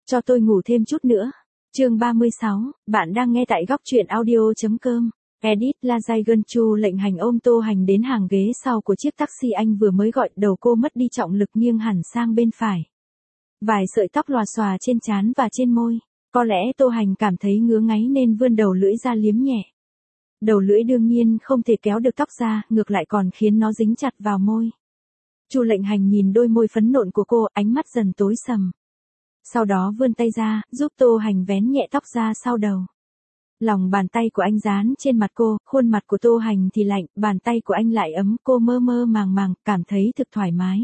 cho tôi ngủ thêm chút nữa. Chương 36, bạn đang nghe tại góc truyện audio.com. Edit La Chu lệnh hành ôm Tô Hành đến hàng ghế sau của chiếc taxi anh vừa mới gọi, đầu cô mất đi trọng lực nghiêng hẳn sang bên phải. Vài sợi tóc lòa xòa trên trán và trên môi. Có lẽ Tô Hành cảm thấy ngứa ngáy nên vươn đầu lưỡi ra liếm nhẹ. Đầu lưỡi đương nhiên không thể kéo được tóc ra, ngược lại còn khiến nó dính chặt vào môi. Chu lệnh hành nhìn đôi môi phấn nộn của cô, ánh mắt dần tối sầm. Sau đó vươn tay ra, giúp Tô Hành vén nhẹ tóc ra sau đầu. Lòng bàn tay của anh dán trên mặt cô, khuôn mặt của Tô Hành thì lạnh, bàn tay của anh lại ấm, cô mơ mơ màng màng, cảm thấy thực thoải mái.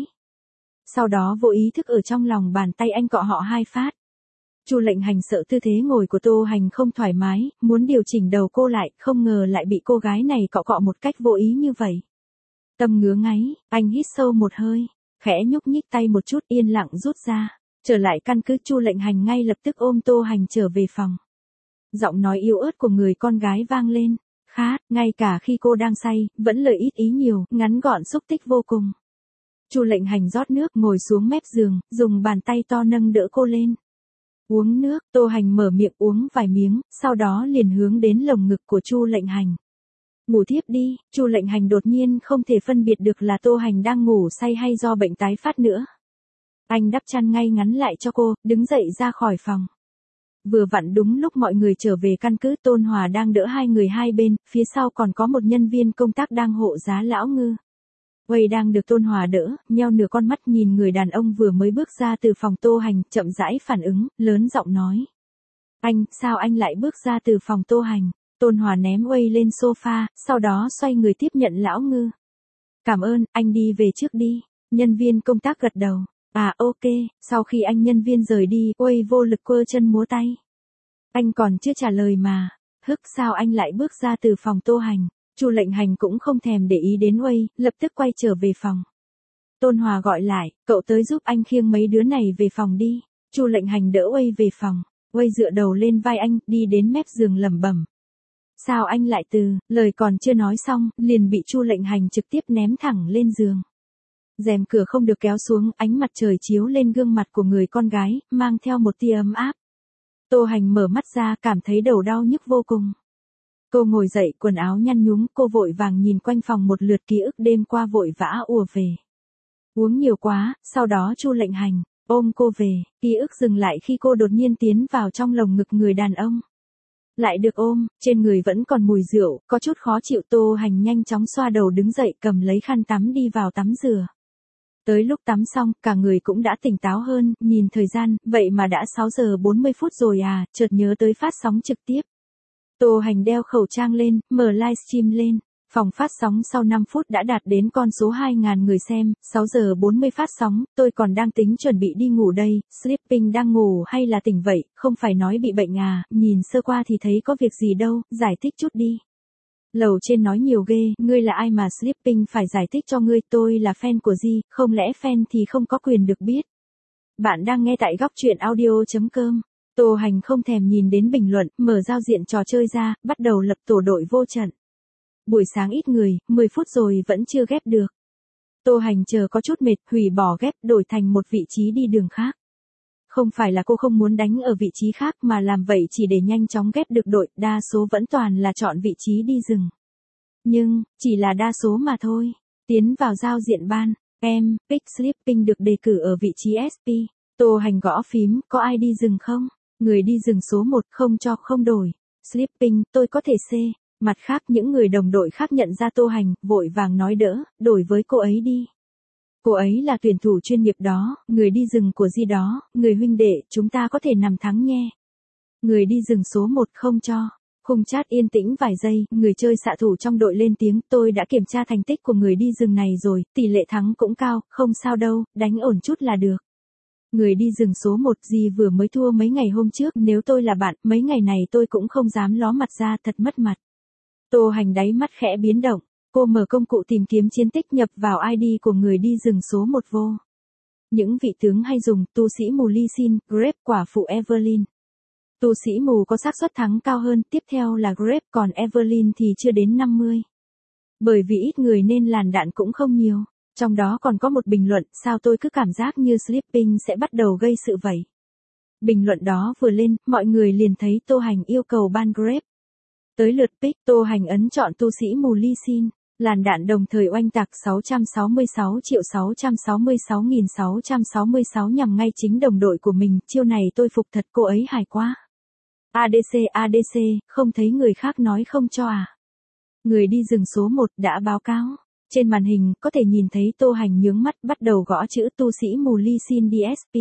Sau đó vô ý thức ở trong lòng bàn tay anh cọ họ 2 phát. Chu lệnh hành sợ tư thế ngồi của Tô Hành không thoải mái, muốn điều chỉnh đầu cô lại, không ngờ lại bị cô gái này cọ cọ một cách vô ý như vậy. Tâm ngứa ngáy, anh hít sâu một hơi, khẽ nhúc nhích tay một chút, yên lặng rút ra. Trở lại căn cứ, Chu lệnh hành ngay lập tức ôm Tô Hành trở về phòng. Giọng nói yếu ớt của người con gái vang lên. Khát, ngay cả khi cô đang say, vẫn lời ít ý nhiều, ngắn gọn xúc tích vô cùng. Chu lệnh hành rót nước, ngồi xuống mép giường, dùng bàn tay to nâng đỡ cô lên. Uống nước, Tô Hành mở miệng uống vài miếng, sau đó liền hướng đến lồng ngực của Chu lệnh hành. Ngủ thiếp đi. Chu lệnh hành đột nhiên không thể phân biệt được là Tô Hành đang ngủ say hay do bệnh tái phát nữa. Anh đắp chăn ngay ngắn lại cho cô, đứng dậy ra khỏi phòng. Vừa vặn đúng lúc mọi người trở về căn cứ, Tôn Hòa đang đỡ hai người hai bên, phía sau còn có một nhân viên công tác đang hộ giá lão ngư. Quầy đang được Tôn Hòa đỡ, nheo nửa con mắt nhìn người đàn ông vừa mới bước ra từ phòng Tô Hành, chậm rãi phản ứng, lớn giọng nói. Anh, sao anh lại bước ra từ phòng Tô Hành? Tôn Hòa ném Quầy lên sofa, sau đó xoay người tiếp nhận lão ngư. Cảm ơn, anh đi về trước đi. Nhân viên công tác gật đầu. À ok, sau khi anh nhân viên rời đi, Quầy vô lực quơ chân múa tay. Anh còn chưa trả lời mà. Sao anh lại bước ra từ phòng Tô Hành? Chu lệnh hành cũng không thèm để ý đến Quầy, lập tức quay trở về phòng. Tôn Hòa gọi lại, cậu tới giúp anh khiêng mấy đứa này về phòng đi. Chu lệnh hành đỡ Quầy về phòng. Quầy dựa đầu lên vai anh, đi đến mép giường lẩm bẩm. Sao anh lại lời còn chưa nói xong, liền bị Chu lệnh hành trực tiếp ném thẳng lên giường. Rèm cửa không được kéo xuống, ánh mặt trời chiếu lên gương mặt của người con gái, mang theo một tia ấm áp. Tô Hành mở mắt ra, cảm thấy đầu đau nhức vô cùng. Cô ngồi dậy, quần áo nhăn nhúm, cô vội vàng nhìn quanh phòng một lượt, ký ức đêm qua vội vã ùa về. Uống nhiều quá, sau đó Chu lệnh hành ôm cô về, ký ức dừng lại khi cô đột nhiên tiến vào trong lồng ngực người đàn ông. Lại được ôm, trên người vẫn còn mùi rượu, có chút khó chịu. Tô Hành nhanh chóng xoa đầu đứng dậy, cầm lấy khăn tắm đi vào tắm rửa. Tới lúc tắm xong, cả người cũng đã tỉnh táo hơn, nhìn thời gian, vậy mà đã 6 giờ 40 phút rồi à, chợt nhớ tới phát sóng trực tiếp. Tô Hành đeo khẩu trang lên, mở livestream lên. Phòng phát sóng sau 5 phút đã đạt đến con số 2.000 người xem, 6 giờ 40 phát sóng, tôi còn đang tính chuẩn bị đi ngủ đây. Sleeping đang ngủ hay là tỉnh vậy, không phải nói bị bệnh à, nhìn sơ qua thì thấy có việc gì đâu, giải thích chút đi. Lầu trên nói nhiều ghê, ngươi là ai mà Sleeping phải giải thích cho ngươi, tôi là fan của Di, không lẽ fan thì không có quyền được biết. Bạn đang nghe tại góc truyện audio.com. Tô Hành không thèm nhìn đến bình luận, mở giao diện trò chơi ra, bắt đầu lập tổ đội vô trận. Buổi sáng ít người, 10 phút rồi vẫn chưa ghép được. Tô Hành chờ có chút mệt, hủy bỏ ghép, đổi thành một vị trí đi đường khác. Không phải là cô không muốn đánh ở vị trí khác mà làm vậy chỉ để nhanh chóng ghép được đội, đa số vẫn toàn là chọn vị trí đi rừng. Nhưng, chỉ là đa số mà thôi. Tiến vào giao diện ban, Pick Sleeping được đề cử ở vị trí SP. Tô Hành gõ phím, có ai đi rừng không? Người đi rừng số 1 không cho không đổi. Sleeping, tôi có thể C. Mặt khác những người đồng đội khác nhận ra Tô Hành, vội vàng nói đỡ, đổi với cô ấy đi. Cô ấy là tuyển thủ chuyên nghiệp đó, người đi rừng của Di đó, người huynh đệ, chúng ta có thể nằm thắng nhé. Người đi rừng số 1 không cho. Khung chat yên tĩnh vài giây, người chơi xạ thủ trong đội lên tiếng, tôi đã kiểm tra thành tích của người đi rừng này rồi, tỷ lệ thắng cũng cao, không sao đâu, đánh ổn chút là được. Người đi rừng số 1, Di vừa mới thua mấy ngày hôm trước, nếu tôi là bạn, mấy ngày này tôi cũng không dám ló mặt ra, thật mất mặt. Tô Hành đáy mắt khẽ biến động, cô mở công cụ tìm kiếm chiến tích, nhập vào ID của người đi rừng số 1 vô. Những vị tướng hay dùng, tu sĩ mù Ly Sin, Grape, quả phụ Evelyn. Tu sĩ mù có xác suất thắng cao hơn, tiếp theo là Grape, còn Evelyn thì chưa đến 50. Bởi vì ít người nên làn đạn cũng không nhiều. Trong đó còn có một bình luận, sao tôi cứ cảm giác như Sleeping sẽ bắt đầu gây sự vậy. Bình luận đó vừa lên, mọi người liền thấy Tô Hành yêu cầu ban grab. Tới lượt pick, Tô Hành ấn chọn tu sĩ mù Ly Sin. Làn đạn đồng thời oanh tạc 666.666.666 nhằm ngay chính đồng đội của mình, chiêu này tôi phục thật, cô ấy hài quá. ADC, không thấy người khác nói không cho à? Người đi rừng số 1 đã báo cáo. Trên màn hình có thể nhìn thấy Tô Hành nhướng mắt bắt đầu gõ chữ tu sĩ mù Ly Sin DSP.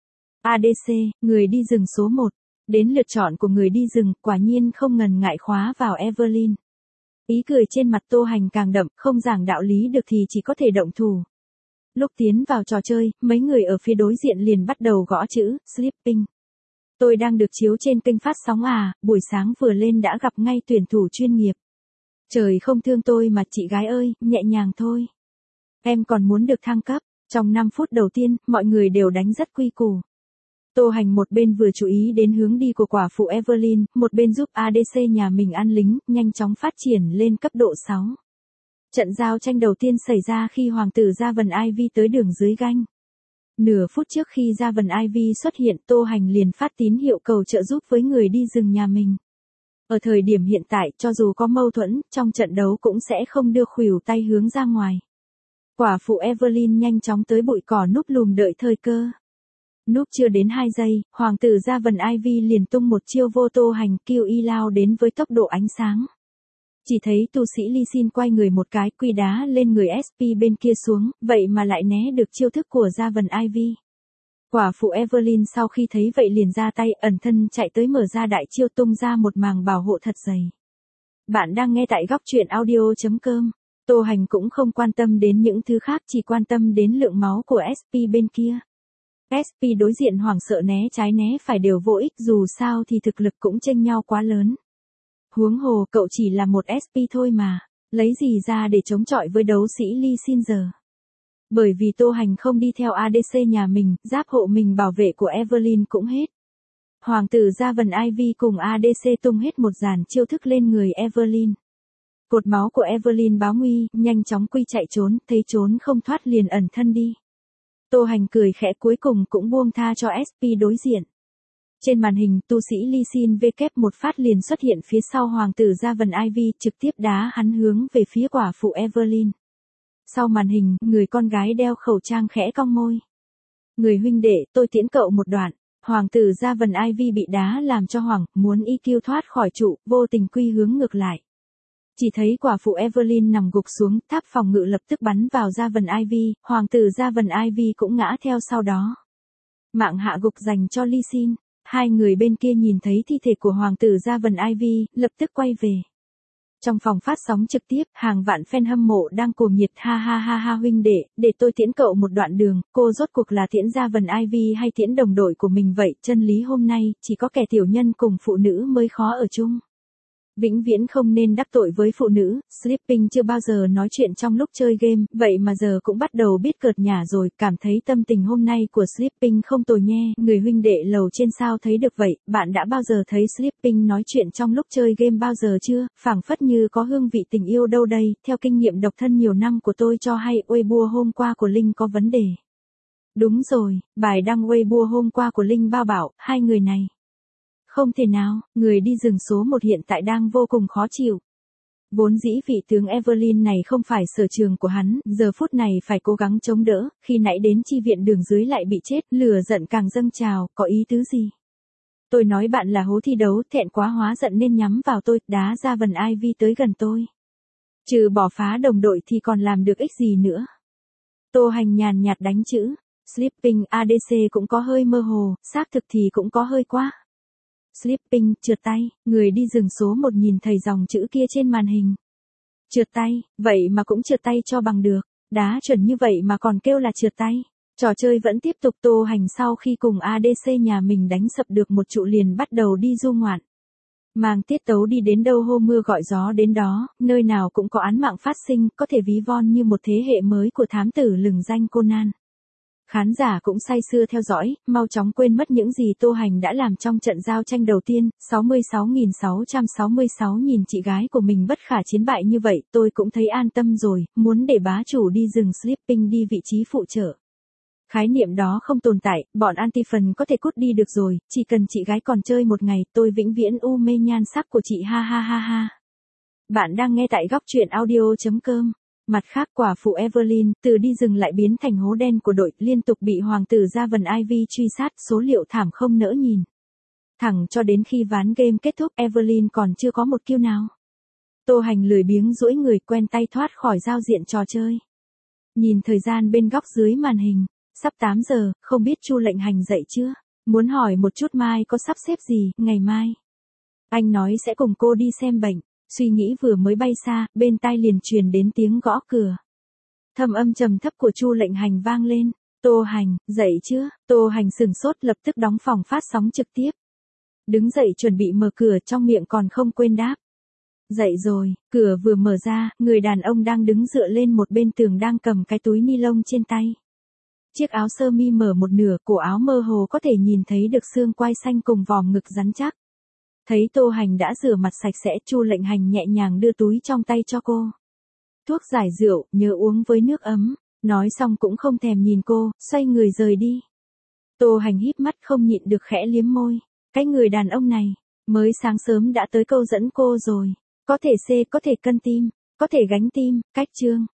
ADC, người đi rừng số 1. Đến lượt chọn của người đi rừng, quả nhiên không ngần ngại khóa vào Evelyn. Ý cười trên mặt Tô Hành càng đậm, không giảng đạo lý được thì chỉ có thể động thủ. Lúc tiến vào trò chơi, mấy người ở phía đối diện liền bắt đầu gõ chữ, sleeping. Tôi đang được chiếu trên kênh phát sóng à, buổi sáng vừa lên đã gặp ngay tuyển thủ chuyên nghiệp. Trời không thương tôi mà chị gái ơi, nhẹ nhàng thôi. Em còn muốn được thăng cấp. Trong 5 phút đầu tiên, mọi người đều đánh rất quy củ. Tô Hành một bên vừa chú ý đến hướng đi của quả phụ Evelyn, một bên giúp ADC nhà mình ăn lính, nhanh chóng phát triển lên cấp độ 6. Trận giao tranh đầu tiên xảy ra khi hoàng tử Gia Vần Ivy tới đường dưới ganh. Nửa phút trước khi Gia Vần Ivy xuất hiện, Tô Hành liền phát tín hiệu cầu trợ giúp với người đi rừng nhà mình. Ở thời điểm hiện tại, cho dù có mâu thuẫn, trong trận đấu cũng sẽ không đưa khuỷu tay hướng ra ngoài. Quả phụ Evelyn nhanh chóng tới bụi cỏ núp lùm đợi thời cơ. Núp chưa đến 2 giây, hoàng tử Gia Vần Ivy liền tung một chiêu vô Tô Hành kill y lao đến với tốc độ ánh sáng. Chỉ thấy tu sĩ Ly Sin quay người một cái quy đá lên người SP bên kia xuống, vậy mà lại né được chiêu thức của Gia Vần Ivy. Quả phụ Evelyn sau khi thấy vậy liền ra tay ẩn thân chạy tới mở ra đại chiêu tung ra một màng bảo hộ thật dày. Bạn đang nghe tại góc truyện audio.com. Tô Hành cũng không quan tâm đến những thứ khác, chỉ quan tâm đến lượng máu của SP bên kia. SP đối diện hoảng sợ né trái né phải đều vô ích, dù sao thì thực lực cũng chênh nhau quá lớn. Huống hồ cậu chỉ là một SP thôi mà, lấy gì ra để chống chọi với đấu sĩ Ly Sin giờ. Bởi vì Tô Hành không đi theo ADC nhà mình, giáp hộ mình bảo vệ của Evelyn cũng hết. Hoàng tử Gia Vần Ivy cùng ADC tung hết một dàn chiêu thức lên người Evelyn. Cột máu của Evelyn báo nguy, nhanh chóng quy chạy trốn, thấy trốn không thoát liền ẩn thân đi. Tô Hành cười khẽ cuối cùng cũng buông tha cho SP đối diện. Trên màn hình, tu sĩ Ly Sin W một phát liền xuất hiện phía sau hoàng tử Gia Vần Ivy, trực tiếp đá hắn hướng về phía quả phụ Evelyn. Sau màn hình, người con gái đeo khẩu trang khẽ cong môi. Người huynh đệ, tôi tiễn cậu một đoạn. Hoàng tử Gia Vần Ivy bị đá làm cho hoảng, muốn EQ thoát khỏi trụ, vô tình quy hướng ngược lại. Chỉ thấy quả phụ Evelyn nằm gục xuống, tháp phòng ngự lập tức bắn vào Gia Vần Ivy, hoàng tử Gia Vần Ivy cũng ngã theo sau đó. Mạng hạ gục dành cho Ly Sin. Hai người bên kia nhìn thấy thi thể của hoàng tử Gia Vần Ivy, lập tức quay về. Trong phòng phát sóng trực tiếp, hàng vạn fan hâm mộ đang cuồng nhiệt ha ha ha ha huynh đệ, để tôi tiễn cậu một đoạn đường, cô rốt cuộc là tiễn Gia Vần Ivy hay tiễn đồng đội của mình vậy, chân lý hôm nay, chỉ có kẻ tiểu nhân cùng phụ nữ mới khó ở chung. Vĩnh viễn không nên đắc tội với phụ nữ, Sleeping chưa bao giờ nói chuyện trong lúc chơi game, vậy mà giờ cũng bắt đầu biết cợt nhả rồi, cảm thấy tâm tình hôm nay của Sleeping không tồi nhe, người huynh đệ lầu trên sao thấy được vậy, bạn đã bao giờ thấy Sleeping nói chuyện trong lúc chơi game bao giờ chưa, phảng phất như có hương vị tình yêu đâu đây, theo kinh nghiệm độc thân nhiều năm của tôi cho hay Weibo hôm qua của Linh có vấn đề. Đúng rồi, bài đăng Weibo hôm qua của Linh bao bảo, hai người này. Không thể nào, người đi rừng số 1 hiện tại đang vô cùng khó chịu. Vốn dĩ vị tướng Evelyn này không phải sở trường của hắn, giờ phút này phải cố gắng chống đỡ, khi nãy đến chi viện đường dưới lại bị chết, lửa giận càng dâng trào, có ý tứ gì? Tôi nói bạn là hố thi đấu, thẹn quá hóa giận nên nhắm vào tôi, đá Gia Vần Ivy tới gần tôi. Trừ bỏ phá đồng đội thì còn làm được ích gì nữa? Tô Hành nhàn nhạt đánh chữ, Sleeping ADC cũng có hơi mơ hồ, xác thực thì cũng có hơi quá. Sleeping, trượt tay, người đi rừng số 1 nhìn thấy dòng chữ kia trên màn hình. Trượt tay, vậy mà cũng trượt tay cho bằng được, đá chuẩn như vậy mà còn kêu là trượt tay. Trò chơi vẫn tiếp tục. Tô Hành sau khi cùng ADC nhà mình đánh sập được một trụ liền bắt đầu đi du ngoạn. Mang tiết tấu đi đến đâu hô mưa gọi gió đến đó, nơi nào cũng có án mạng phát sinh, có thể ví von như một thế hệ mới của thám tử lừng danh Conan. Khán giả cũng say sưa theo dõi, mau chóng quên mất những gì Tô Hành đã làm trong trận giao tranh đầu tiên, 66.666 nhìn chị gái của mình bất khả chiến bại như vậy, tôi cũng thấy an tâm rồi, muốn để bá chủ đi rừng Sleeping đi vị trí phụ trợ. Khái niệm đó không tồn tại, bọn anti-phần có thể cút đi được rồi, chỉ cần chị gái còn chơi một ngày, tôi vĩnh viễn u mê nhan sắc của chị ha ha ha ha. Bạn đang nghe tại góc truyện audio.com. Mặt khác quả phụ Evelyn, từ đi rừng lại biến thành hố đen của đội, liên tục bị hoàng tử Gia Vần Ivy truy sát, số liệu thảm không nỡ nhìn. Thẳng cho đến khi ván game kết thúc, Evelyn còn chưa có một kill nào. Tô Hành lười biếng duỗi người quen tay thoát khỏi giao diện trò chơi. Nhìn thời gian bên góc dưới màn hình, sắp 8 giờ, không biết Chu Lệnh Hành dậy chưa? Muốn hỏi một chút mai có sắp xếp gì, ngày mai. Anh nói sẽ cùng cô đi xem bệnh, suy nghĩ vừa mới bay xa, bên tai liền truyền đến tiếng gõ cửa. Thâm âm trầm thấp của Chu Lệnh Hành vang lên, Tô Hành, dậy chưa? Tô Hành sừng sốt lập tức đóng phòng phát sóng trực tiếp. Đứng dậy chuẩn bị mở cửa trong miệng còn không quên đáp. Dậy rồi, cửa vừa mở ra, người đàn ông đang đứng dựa lên một bên tường đang cầm cái túi ni lông trên tay. Chiếc áo sơ mi mở một nửa, cổ áo mơ hồ có thể nhìn thấy được xương quai xanh cùng vòm ngực rắn chắc. Thấy Tô Hành đã rửa mặt sạch sẽ, Chu Lệnh Hành nhẹ nhàng đưa túi trong tay cho cô. Thuốc giải rượu, nhớ uống với nước ấm. Nói xong cũng không thèm nhìn cô, xoay người rời đi. Tô Hành híp mắt không nhịn được khẽ liếm môi. Cái người đàn ông này, mới sáng sớm đã tới câu dẫn cô rồi. Có thể C, có thể cân tim, có thể gánh tim, cách chương.